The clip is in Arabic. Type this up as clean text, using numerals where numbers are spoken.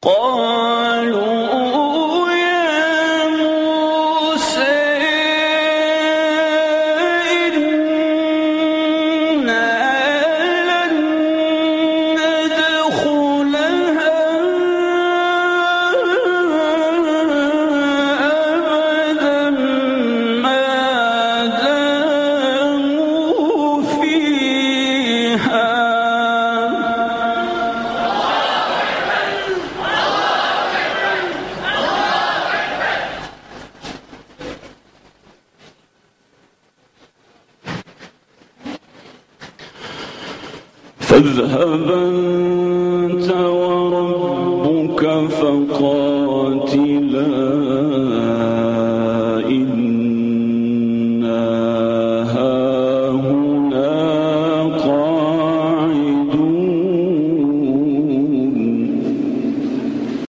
قالوا يا موسى إنا لن ندخلها أبدا ما داموا فيها فاذهب أنت وربك فقاتلا